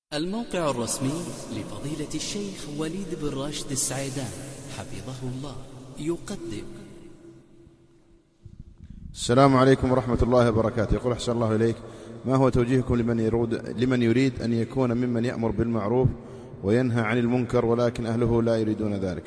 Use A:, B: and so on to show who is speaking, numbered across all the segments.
A: الموقع الرسمي لفضيلة الشيخ وليد بن راشد السعيدان حفظه الله يقدم.
B: السلام عليكم ورحمة الله وبركاته. يقول أحسن الله إليك، ما هو توجيهكم لمن يريد أن يكون ممن يأمر بالمعروف وينهى عن المنكر ولكن أهله لا يريدون ذلك؟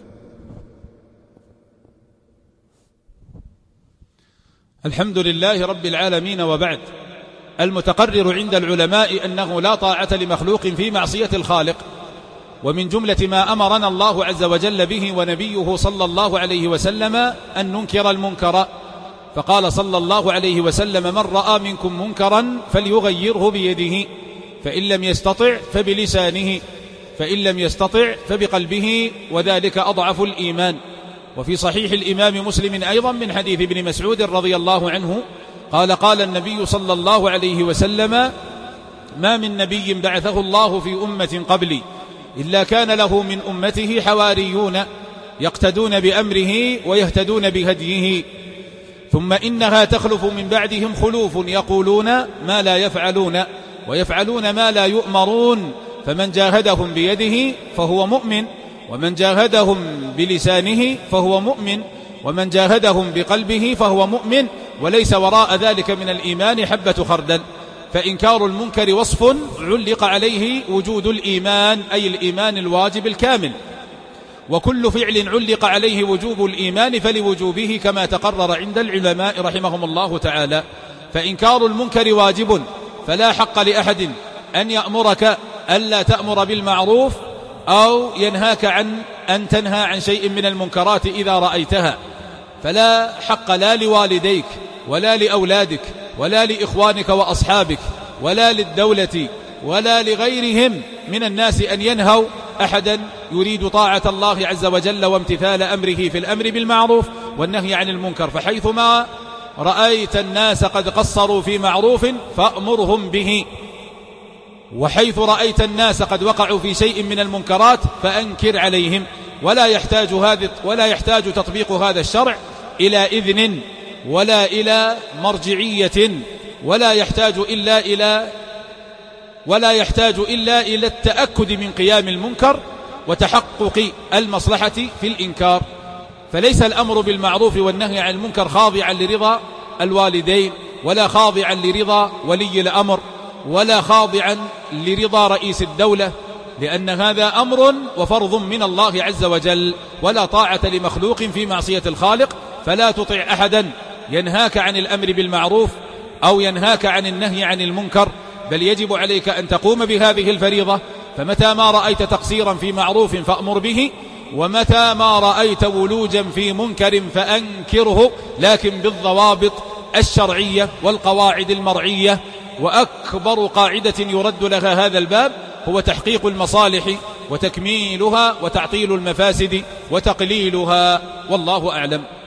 C: الحمد لله رب العالمين، وبعد. المتقرر عند العلماء أنه لا طاعة لمخلوق في معصية الخالق، ومن جملة ما أمرنا الله عز وجل به ونبيه صلى الله عليه وسلم أن ننكر المنكر، فقال صلى الله عليه وسلم: من رأى منكم منكرا فليغيره بيده، فإن لم يستطع فبلسانه، فإن لم يستطع فبقلبه، وذلك أضعف الإيمان. وفي صحيح الإمام مسلم أيضا من حديث ابن مسعود رضي الله عنه قال: قال النبي صلى الله عليه وسلم: ما من نبي بعثه الله في أمة قبلي إلا كان له من أمته حواريون يقتدون بأمره ويهتدون بهديه، ثم إنها تخلف من بعدهم خلوف يقولون ما لا يفعلون ويفعلون ما لا يؤمرون، فمن جاهدهم بيده فهو مؤمن، ومن جاهدهم بلسانه فهو مؤمن، ومن جاهدهم بقلبه فهو مؤمن، وليس وراء ذلك من الإيمان حبة خردل. فإنكار المنكر وصف علق عليه وجود الإيمان، أي الإيمان الواجب الكامل، وكل فعل علق عليه وجوب الإيمان فلوجوبه كما تقرر عند العلماء رحمهم الله تعالى. فإنكار المنكر واجب، فلا حق لأحد أن يأمرك ألا تأمر بالمعروف أو ينهاك عن أن تنهى عن شيء من المنكرات إذا رأيتها، فلا حق لا لوالديك ولا لأولادك ولا لإخوانك وأصحابك ولا للدولة ولا لغيرهم من الناس أن ينهوا أحدا يريد طاعة الله عز وجل وامتثال أمره في الأمر بالمعروف والنهي عن المنكر. فحيثما رأيت الناس قد قصروا في معروف فأمرهم به، وحيث رأيت الناس قد وقعوا في شيء من المنكرات فأنكر عليهم. ولا يحتاج تطبيق هذا الشرع إلى إذن ولا إلى مرجعية، ولا يحتاج إلا إلى التأكد من قيام المنكر وتحقق المصلحة في الإنكار. فليس الأمر بالمعروف والنهي عن المنكر خاضعا لرضا الوالدين، ولا خاضعا لرضا ولي الأمر، ولا خاضعا لرضا رئيس الدولة، لأن هذا أمر وفرض من الله عز وجل، ولا طاعة لمخلوق في معصية الخالق. فلا تطع أحدا ينهاك عن الأمر بالمعروف أو ينهاك عن النهي عن المنكر، بل يجب عليك أن تقوم بهذه الفريضة. فمتى ما رأيت تقصيرا في معروف فأمر به، ومتى ما رأيت ولوجا في منكر فأنكره، لكن بالضوابط الشرعية والقواعد المرعية. وأكبر قاعدة يرد لها هذا الباب هو تحقيق المصالح وتكميلها وتعطيل المفاسد وتقليلها، والله أعلم.